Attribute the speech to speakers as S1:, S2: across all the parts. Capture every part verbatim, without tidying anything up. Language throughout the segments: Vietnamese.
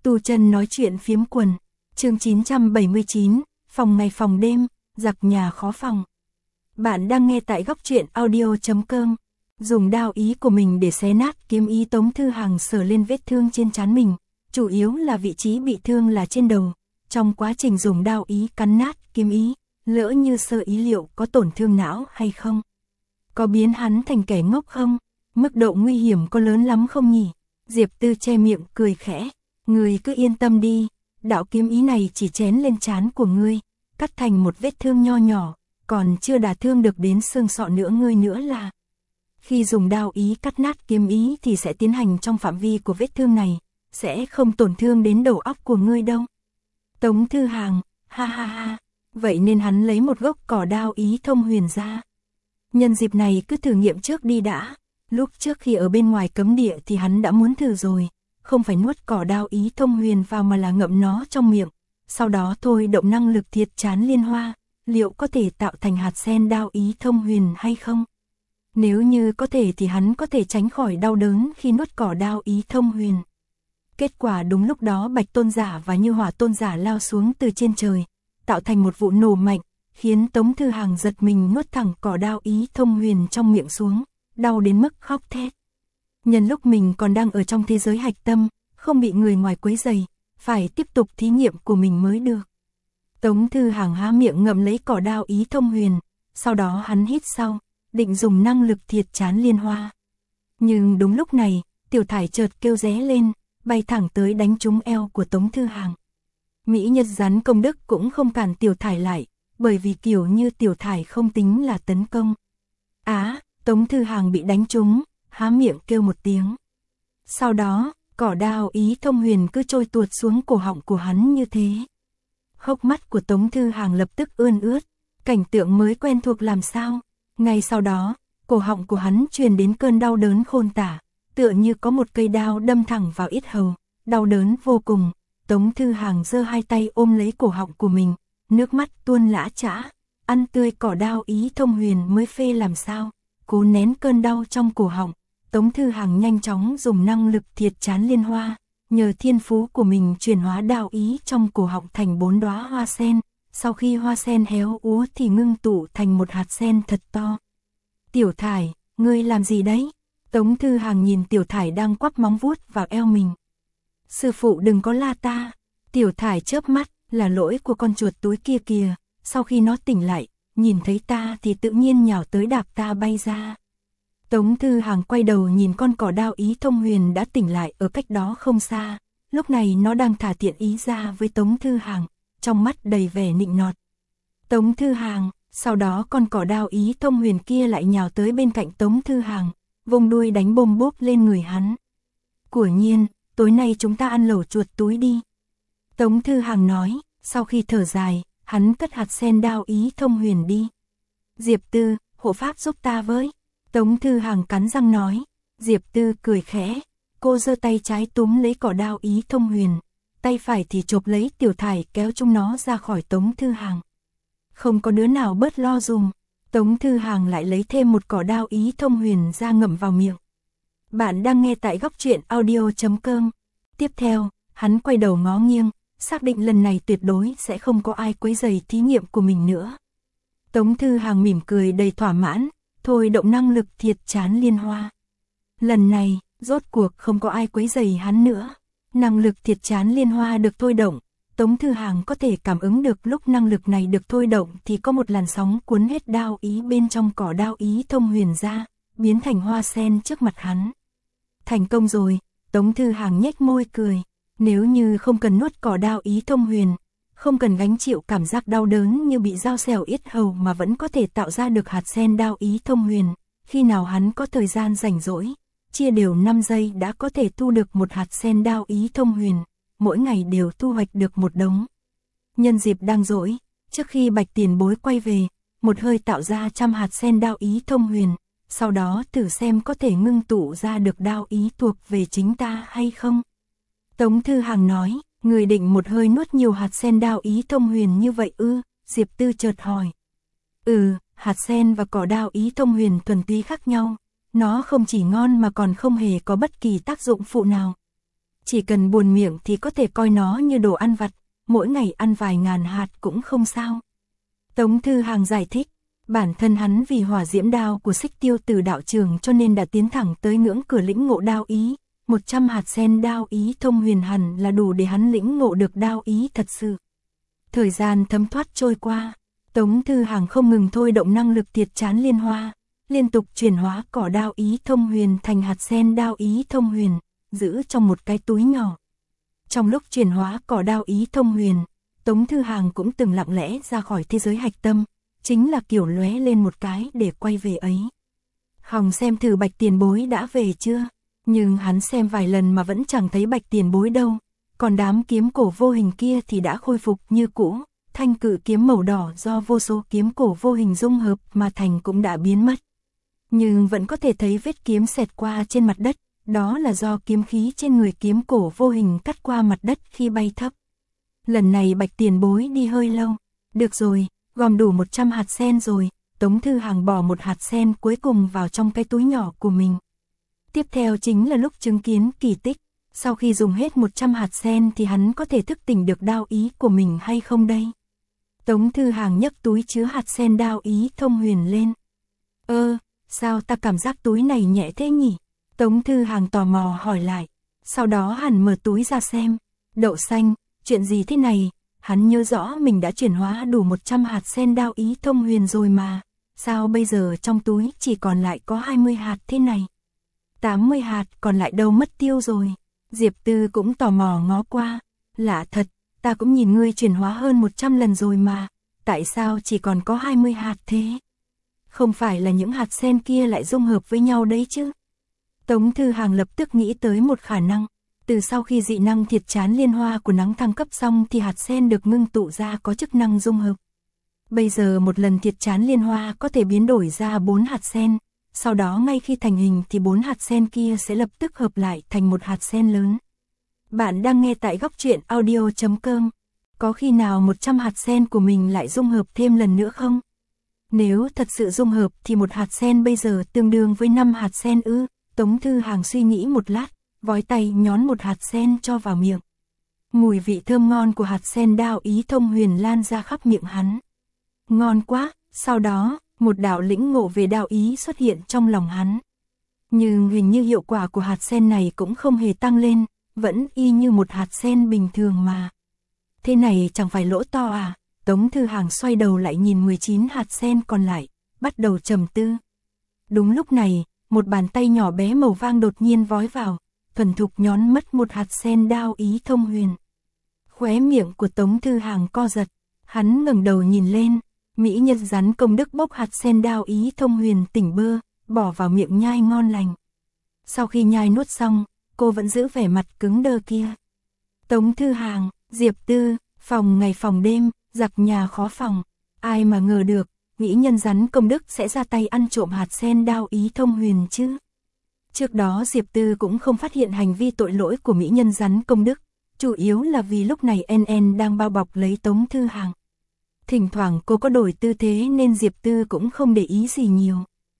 S1: Tu chân nói chuyện phiếm quần, chương chín trăm bảy mươi chín, phòng ngày phòng đêm, giặc nhà khó phòng. Bạn đang nghe tại góc truyện audio chấm com. Dùng đao ý của mình để xé nát kiếm ý, Tống Thư Hằng sờ lên vết thương trên trán mình, chủ yếu là vị trí bị thương là trên đầu. Trong quá trình dùng đao ý cắn nát kiếm ý, lỡ như sơ ý liệu có tổn thương não hay không? Có biến hắn thành kẻ ngốc không? Mức độ nguy hiểm có lớn lắm không nhỉ? Diệp Tư che miệng cười khẽ. Ngươi cứ yên tâm đi, đạo kiếm ý này chỉ chén lên trán của ngươi, cắt thành một vết thương nho nhỏ, còn chưa đả thương được đến xương sọ nữa ngươi nữa là. Khi dùng đao ý cắt nát kiếm ý thì sẽ tiến hành trong phạm vi của vết thương này, sẽ không tổn thương đến đầu óc của ngươi đâu. Tống Thư Hằng, ha ha ha, vậy nên hắn lấy một gốc cỏ đao ý thông huyền ra. Nhân dịp này cứ thử nghiệm trước đi đã, lúc trước khi ở bên ngoài cấm địa thì hắn đã muốn thử rồi. Không phải nuốt cỏ đao ý thông huyền vào mà là ngậm nó trong miệng, sau đó thôi động năng lực thiệt chán liên hoa, liệu có thể tạo thành hạt sen đao ý thông huyền hay không? Nếu như có thể thì hắn có thể tránh khỏi đau đớn khi nuốt cỏ đao ý thông huyền. Kết quả đúng lúc đó Bạch Tôn Giả và Như Hỏa Tôn Giả lao xuống từ trên trời, tạo thành một vụ nổ mạnh, khiến Tống Thư Hằng giật mình nuốt thẳng cỏ đao ý thông huyền trong miệng xuống, đau đến mức khóc thét. Nhân lúc mình còn đang ở trong thế giới hạch tâm, không bị người ngoài quấy rầy, phải tiếp tục thí nghiệm của mình mới được. Tống Thư Hằng há miệng ngậm lấy cỏ đao ý thông huyền, sau đó hắn hít sau, định dùng năng lực thiệt chán liên hoa. Nhưng đúng lúc này, Tiểu Thải chợt kêu ré lên, bay thẳng tới đánh trúng eo của Tống Thư Hằng. Mỹ Nhân rắn công đức cũng không cản Tiểu Thải lại, bởi vì kiểu như Tiểu Thải không tính là tấn công. Á, Tống Thư Hằng bị đánh trúng, há miệng kêu một tiếng. Sau đó, cỏ đao ý thông huyền cứ trôi tuột xuống cổ họng của hắn như thế. Hốc mắt của Tống Thư Hằng lập tức ươn ướt, cảnh tượng mới quen thuộc làm sao. Ngay sau đó, cổ họng của hắn truyền đến cơn đau đớn khôn tả, tựa như có một cây đao đâm thẳng vào yết hầu, đau đớn vô cùng. Tống Thư Hằng giơ hai tay ôm lấy cổ họng của mình, nước mắt tuôn lã chã, ăn tươi cỏ đao ý thông huyền mới phê làm sao. Cố nén cơn đau trong cổ họng, Tống Thư Hằng nhanh chóng dùng năng lực thiệt chán liên hoa, nhờ thiên phú của mình chuyển hóa đao ý trong cổ họng thành bốn đóa hoa sen, sau khi hoa sen héo úa thì ngưng tụ thành một hạt sen thật to. Tiểu Thải, ngươi làm gì đấy? Tống Thư Hằng nhìn Tiểu Thải đang quắp móng vuốt vào eo mình. Sư phụ đừng có la ta. Tiểu Thải chớp mắt, là lỗi của con chuột túi kia kìa, sau khi nó tỉnh lại, nhìn thấy ta thì tự nhiên nhào tới đạp ta bay ra. Tống Thư Hằng quay đầu nhìn con cỏ đao ý thông huyền đã tỉnh lại ở cách đó không xa, lúc này nó đang thả thiện ý ra với Tống Thư Hằng, trong mắt đầy vẻ nịnh nọt. Tống Thư Hằng, sau đó con cỏ đao ý thông huyền kia lại nhào tới bên cạnh Tống Thư Hằng, vùng đuôi đánh bôm bốp lên người hắn. Quả nhiên, tối nay chúng ta ăn lẩu chuột túi đi. Tống Thư Hằng nói, sau khi thở dài, hắn cất hạt sen đao ý thông huyền đi. Diệp Tư, hộ pháp giúp ta với. Tống Thư Hằng cắn răng nói. Diệp Tư cười khẽ, cô giơ tay trái túm lấy cỏ đao ý thông huyền, tay phải thì chộp lấy Tiểu Thải kéo chúng nó ra khỏi Tống Thư Hằng. Không có đứa nào bớt lo dùm. Tống Thư Hằng lại lấy thêm một cỏ đao ý thông huyền ra ngậm vào miệng. Bạn đang nghe tại góc truyện audio chấm com. Tiếp theo, hắn quay đầu ngó nghiêng, xác định lần này tuyệt đối sẽ không có ai quấy rầy thí nghiệm của mình nữa. Tống Thư Hằng mỉm cười đầy thỏa mãn, thôi động năng lực thiệt chán liên hoa. Lần này, rốt cuộc không có ai quấy rầy hắn nữa. Năng lực thiệt chán liên hoa được thôi động, Tống Thư Hằng có thể cảm ứng được lúc năng lực này được thôi động thì có một làn sóng cuốn hết đao ý bên trong cỏ đao ý thông huyền ra, biến thành hoa sen trước mặt hắn. Thành công rồi, Tống Thư Hằng nhếch môi cười. Nếu như không cần nuốt cỏ đao ý thông huyền, không cần gánh chịu cảm giác đau đớn như bị dao xẻo yết hầu mà vẫn có thể tạo ra được hạt sen đao ý thông huyền, khi nào hắn có thời gian rảnh rỗi, chia đều năm giây đã có thể thu được một hạt sen đao ý thông huyền, mỗi ngày đều thu hoạch được một đống. Nhân dịp đang rỗi, trước khi Bạch Tiền Bối quay về, một hơi tạo ra trăm hạt sen đao ý thông huyền, sau đó thử xem có thể ngưng tụ ra được đao ý thuộc về chính ta hay không. Tống Thư Hằng nói, người định một hơi nuốt nhiều hạt sen đao ý thông huyền như vậy ư? Diệp Tư chợt hỏi. Ừ, hạt sen và cỏ đao ý thông huyền thuần túy khác nhau, nó không chỉ ngon mà còn không hề có bất kỳ tác dụng phụ nào. chỉ cần buồn miệng thì có thể coi nó như đồ ăn vặt, mỗi ngày ăn vài ngàn hạt cũng không sao. Tống Thư Hàng giải thích, bản thân hắn vì hỏa diễm đao của Xích Tiêu Tử đạo trường cho nên đã tiến thẳng tới ngưỡng cửa lĩnh ngộ đao ý, một trăm hạt sen đao ý thông huyền hẳn là đủ để hắn lĩnh ngộ được đao ý thật sự. Thời gian thấm thoát trôi qua, Tống Thư Hàng không ngừng thôi động năng lực thiệt chán liên hoa, liên tục chuyển hóa cỏ đao ý thông huyền thành hạt sen đao ý thông huyền, giữ trong một cái túi nhỏ. Trong lúc chuyển hóa cỏ đao ý thông huyền, Tống Thư Hàng cũng từng lặng lẽ ra khỏi thế giới hạch tâm, chính là kiểu lóe lên một cái để quay về ấy. Hòng xem thử Bạch tiền bối đã về chưa, nhưng hắn xem vài lần mà vẫn chẳng thấy Bạch tiền bối đâu, còn đám kiếm cổ vô hình kia thì đã khôi phục như cũ, thanh cự kiếm màu đỏ do vô số kiếm cổ vô hình dung hợp mà thành cũng đã biến mất. Nhưng vẫn có thể thấy vết kiếm xẹt qua trên mặt đất, đó là do kiếm khí trên người kiếm cổ vô hình cắt qua mặt đất khi bay thấp. Lần này Bạch tiền bối đi hơi lâu, được rồi, gom đủ một trăm hạt sen rồi, Tống Thư Hàng bỏ một hạt sen cuối cùng vào trong cái túi nhỏ của mình. Tiếp theo chính là lúc chứng kiến kỳ tích, sau khi dùng hết một trăm hạt sen thì hắn có thể thức tỉnh được đao ý của mình hay không đây? Tống Thư Hàng nhấc túi chứa hạt sen đao ý thông huyền lên. Ơ, sao ta cảm giác túi này nhẹ thế nhỉ? Tống Thư Hàng tò mò hỏi lại, sau đó hắn mở túi ra xem. Đậu xanh, chuyện gì thế này? Hắn nhớ rõ mình đã chuyển hóa đủ một trăm hạt sen đao ý thông huyền rồi mà, sao bây giờ trong túi chỉ còn lại có hai mươi hạt thế này? tám mươi hạt còn lại đâu mất tiêu rồi? Diệp Tư cũng tò mò ngó qua, lạ thật, ta cũng nhìn ngươi chuyển hóa hơn một trăm lần rồi mà, tại sao chỉ còn có hai mươi hạt thế? Không phải là những hạt sen kia lại dung hợp với nhau đấy chứ? Tống Thư Hàng lập tức nghĩ tới một khả năng, từ sau khi dị năng thiệt chán liên hoa của nắng thăng cấp xong thì hạt sen được ngưng tụ ra có chức năng dung hợp. Bây giờ một lần thiệt chán liên hoa có thể biến đổi ra bốn hạt sen, sau đó ngay khi thành hình thì bốn hạt sen kia sẽ lập tức hợp lại thành một hạt sen lớn. Bạn đang nghe tại góc truyện audio chấm com. Có khi nào một trăm hạt sen của mình lại dung hợp thêm lần nữa không? Nếu thật sự dung hợp thì một hạt sen bây giờ tương đương với năm hạt sen ư? Tống Thư Hàng suy nghĩ một lát, vói tay nhón một hạt sen cho vào miệng. Mùi vị thơm ngon của hạt sen đao ý thông huyền lan ra khắp miệng hắn. Ngon quá, sau đó, một đạo lĩnh ngộ về đao ý xuất hiện trong lòng hắn. Nhưng hình như hiệu quả của hạt sen này cũng không hề tăng lên, vẫn y như một hạt sen bình thường mà. Thế này chẳng phải lỗ to à? Tống Thư Hàng xoay đầu lại nhìn mười chín hạt sen còn lại, bắt đầu trầm tư. Đúng lúc này, một bàn tay nhỏ bé màu vàng đột nhiên vói vào, thuần thục nhón mất một hạt sen đao ý thông huyền. Khóe miệng của Tống Thư Hàng co giật, hắn ngẩng đầu nhìn lên, mỹ nhân rắn công đức bốc hạt sen đao ý thông huyền tỉnh bơ, bỏ vào miệng nhai ngon lành. Sau khi nhai nuốt xong, cô vẫn giữ vẻ mặt cứng đơ kia. Tống Thư Hàng, Diệp Tư, phòng ngày phòng đêm, giặc nhà khó phòng, ai mà ngờ được, mỹ nhân rắn công đức sẽ ra tay ăn trộm hạt sen đao ý thông huyền chứ. Trước đó Diệp Tư cũng không phát hiện hành vi tội lỗi của mỹ nhân rắn công đức, chủ yếu là vì lúc này en en đang bao bọc lấy Tống Thư Hàng. Thỉnh thoảng cô có đổi tư thế nên Diệp Tư cũng không để ý gì nhiều.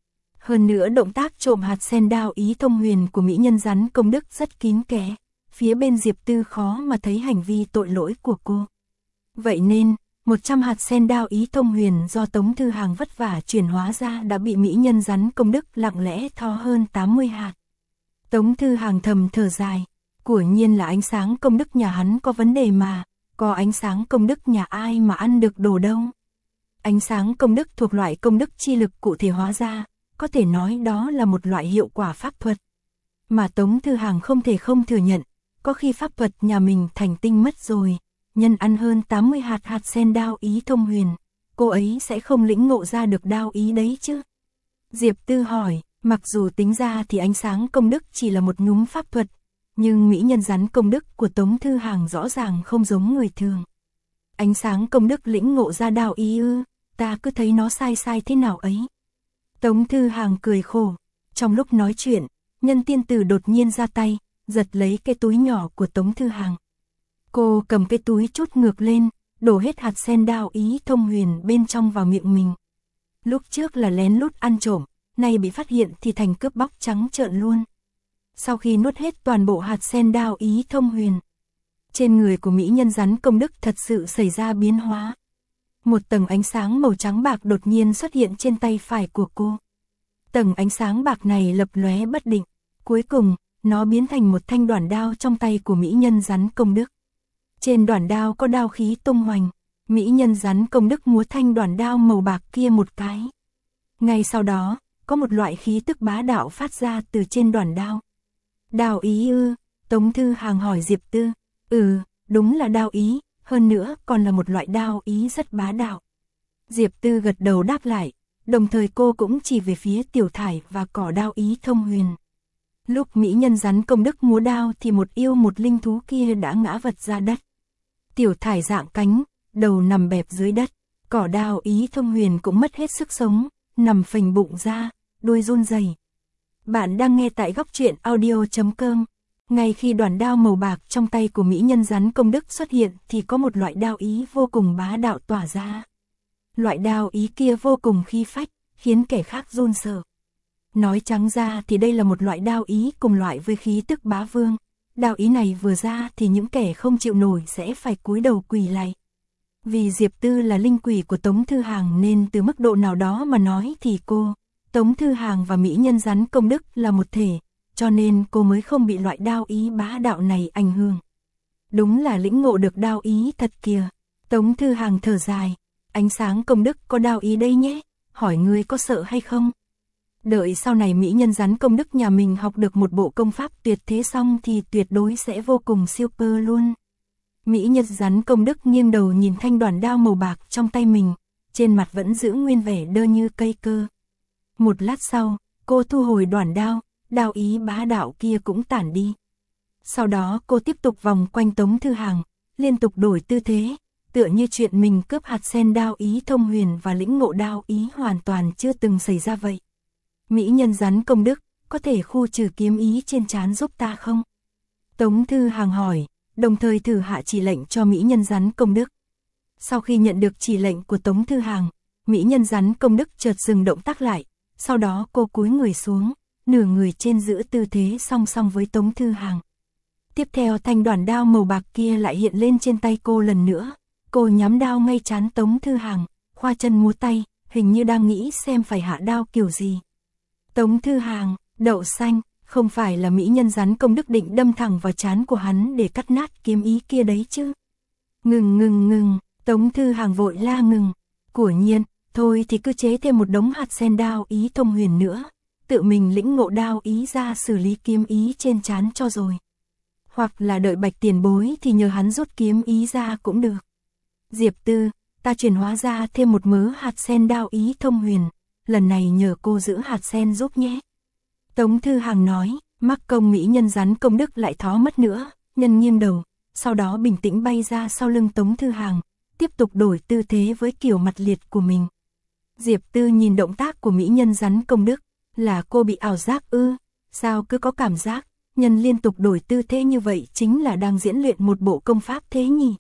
S1: Hơn nữa động tác trộm hạt sen đao ý thông huyền của mỹ nhân rắn công đức rất kín kẽ, phía bên Diệp Tư khó mà thấy hành vi tội lỗi của cô. Vậy nên, một trăm hạt sen đao ý thông huyền do Tống Thư Hàng vất vả chuyển hóa ra đã bị mỹ nhân rắn công đức lặng lẽ tho hơn tám mươi hạt. Tống Thư Hàng thầm thở dài, quả nhiên là ánh sáng công đức nhà hắn có vấn đề mà, có ánh sáng công đức nhà ai mà ăn được đồ đâu. Ánh sáng công đức thuộc loại công đức chi lực cụ thể hóa ra, có thể nói đó là một loại hiệu quả pháp thuật. Mà Tống Thư Hàng không thể không thừa nhận, có khi pháp thuật nhà mình thành tinh mất rồi, nhân ăn hơn tám mươi hạt hạt sen đao ý thông huyền, cô ấy sẽ không lĩnh ngộ ra được đao ý đấy chứ. Diệp Tư hỏi, mặc dù tính ra thì ánh sáng công đức chỉ là một nhúm pháp thuật, nhưng mỹ nhân rắn công đức của Tống Thư Hàng rõ ràng không giống người thường. Ánh sáng công đức lĩnh ngộ ra đao ý ư, ta cứ thấy nó sai sai thế nào ấy. Tống Thư Hàng cười khổ, trong lúc nói chuyện, nhân tiên tử đột nhiên ra tay, giật lấy cái túi nhỏ của Tống Thư Hàng. Cô cầm cái túi chút ngược lên, đổ hết hạt sen đao ý thông huyền bên trong vào miệng mình. Lúc trước là lén lút ăn trộm, nay bị phát hiện thì thành cướp bóc trắng trợn luôn. Sau khi nuốt hết toàn bộ hạt sen đao ý thông huyền, trên người của mỹ nhân rắn công đức thật sự xảy ra biến hóa. Một tầng ánh sáng màu trắng bạc đột nhiên xuất hiện trên tay phải của cô. Tầng ánh sáng bạc này lập lóe bất định, cuối cùng, nó biến thành một thanh đoản đao trong tay của mỹ nhân rắn công đức. Trên đoản đao có đao khí tung hoành, mỹ nhân rắn công đức múa thanh đoản đao màu bạc kia một cái. Ngay sau đó, có một loại khí tức bá đạo phát ra từ trên đoản đao. Đao ý ư? Tống Thư Hàng hỏi Diệp Tư. Ừ, đúng là đao ý, hơn nữa còn là một loại đao ý rất bá đạo. Diệp Tư gật đầu đáp lại, đồng thời cô cũng chỉ về phía Tiểu Thải và cỏ đao ý thông huyền. Lúc mỹ nhân rắn công đức múa đao thì một yêu một linh thú kia đã ngã vật ra đất. Tiểu Thải dạng cánh, đầu nằm bẹp dưới đất, cỏ đao ý thông huyền cũng mất hết sức sống, nằm phình bụng ra, đuôi run rẩy. Bạn đang nghe tại góc truyện audio chấm com. Ngay khi đoàn đao màu bạc trong tay của mỹ nhân rắn công đức xuất hiện thì có một loại đao ý vô cùng bá đạo tỏa ra. Loại đao ý kia vô cùng khí phách, khiến kẻ khác run sợ. Nói trắng ra thì đây là một loại đao ý cùng loại với khí tức bá vương. Đao ý này vừa ra thì những kẻ không chịu nổi sẽ phải cúi đầu quỳ lạy. Vì Diệp Tư là linh quỷ của Tống Thư Hàng nên từ mức độ nào đó mà nói thì cô, Tống Thư Hàng và mỹ nhân rắn công đức là một thể, cho nên cô mới không bị loại đao ý bá đạo này ảnh hưởng. Đúng là lĩnh ngộ được đao ý thật kìa. Tống Thư Hàng thở dài, ánh sáng công đức có đao ý đây nhé, hỏi ngươi có sợ hay không? Đợi sau này mỹ nhân rắn công đức nhà mình học được một bộ công pháp tuyệt thế xong thì tuyệt đối sẽ vô cùng siêu cơ luôn. Mỹ nhân rắn công đức nghiêng đầu nhìn thanh đoản đao màu bạc trong tay mình, trên mặt vẫn giữ nguyên vẻ đơ như cây cơ. Một lát sau, cô thu hồi đoản đao, đao ý bá đạo kia cũng tản đi. Sau đó cô tiếp tục vòng quanh Tống Thư Hàng, liên tục đổi tư thế, tựa như chuyện mình cướp hạt sen đao ý thông huyền và lĩnh ngộ đao ý hoàn toàn chưa từng xảy ra vậy. Mỹ nhân rắn công đức, có thể khu trừ kiếm ý trên trán giúp ta không? Tống Thư Hàng hỏi, đồng thời thử hạ chỉ lệnh cho mỹ nhân rắn công đức. Sau khi nhận được chỉ lệnh của Tống Thư Hàng, mỹ nhân rắn công đức chợt dừng động tác lại, sau đó cô cúi người xuống, nửa người trên giữ tư thế song song với Tống Thư Hàng. Tiếp theo thanh đoản đao màu bạc kia lại hiện lên trên tay cô lần nữa, cô nhắm đao ngay trán Tống Thư Hàng, khoa chân múa tay, hình như đang nghĩ xem phải hạ đao kiểu gì. Tống Thư Hàng, đậu xanh, không phải là mỹ nhân rắn công đức định đâm thẳng vào trán của hắn để cắt nát kiếm ý kia đấy chứ? Ngừng ngừng ngừng, Tống Thư Hàng vội la ngừng. Của nhiên, thôi thì cứ chế thêm một đống hạt sen đao ý thông huyền nữa, tự mình lĩnh ngộ đao ý ra xử lý kiếm ý trên trán cho rồi. Hoặc là đợi Bạch tiền bối thì nhờ hắn rút kiếm ý ra cũng được. Diệp Tư, ta chuyển hóa ra thêm một mớ hạt sen đao ý thông huyền, lần này nhờ cô giữ hạt sen giúp nhé. Tống Thư Hàng nói, mắc công mỹ nhân rắn công đức lại thó mất nữa, nhân nghiêng đầu, sau đó bình tĩnh bay ra sau lưng Tống Thư Hàng, tiếp tục đổi tư thế với kiểu mặt liệt của mình. Diệp Tư nhìn động tác của mỹ nhân rắn công đức, là cô bị ảo giác ư? Sao cứ có cảm giác, nhân liên tục đổi tư thế như vậy chính là đang diễn luyện một bộ công pháp thế nhỉ?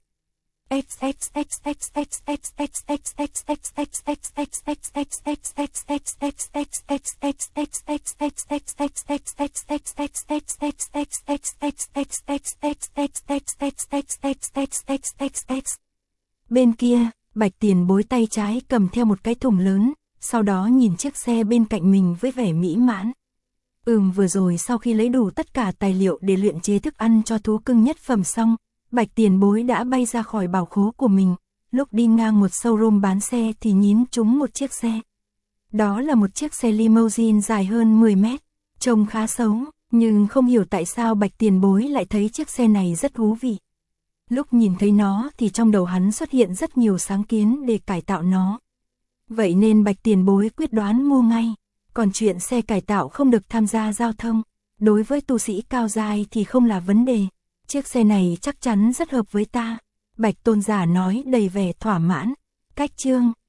S1: Bên kia, Bạch tiền bối tay trái cầm theo một cái thùng lớn, sau đó nhìn chiếc xe bên cạnh mình với vẻ mỹ mãn. Ừm vừa rồi sau khi lấy đủ tất cả tài liệu để luyện chế thức ăn cho thú cưng nhất phẩm xong, Bạch tiền bối đã bay ra khỏi bảo khố của mình, lúc đi ngang một showroom bán xe thì nhín trúng một chiếc xe. Đó là một chiếc xe limousine dài hơn mười mét, trông khá xấu, nhưng không hiểu tại sao Bạch tiền bối lại thấy chiếc xe này rất thú vị. Lúc nhìn thấy nó thì trong đầu hắn xuất hiện rất nhiều sáng kiến để cải tạo nó. Vậy nên Bạch tiền bối quyết đoán mua ngay. Còn chuyện xe cải tạo không được tham gia giao thông, đối với tu sĩ cao giai thì không là vấn đề. Chiếc xe này chắc chắn rất hợp với ta. Bạch tôn giả nói đầy vẻ thỏa mãn. Cách chương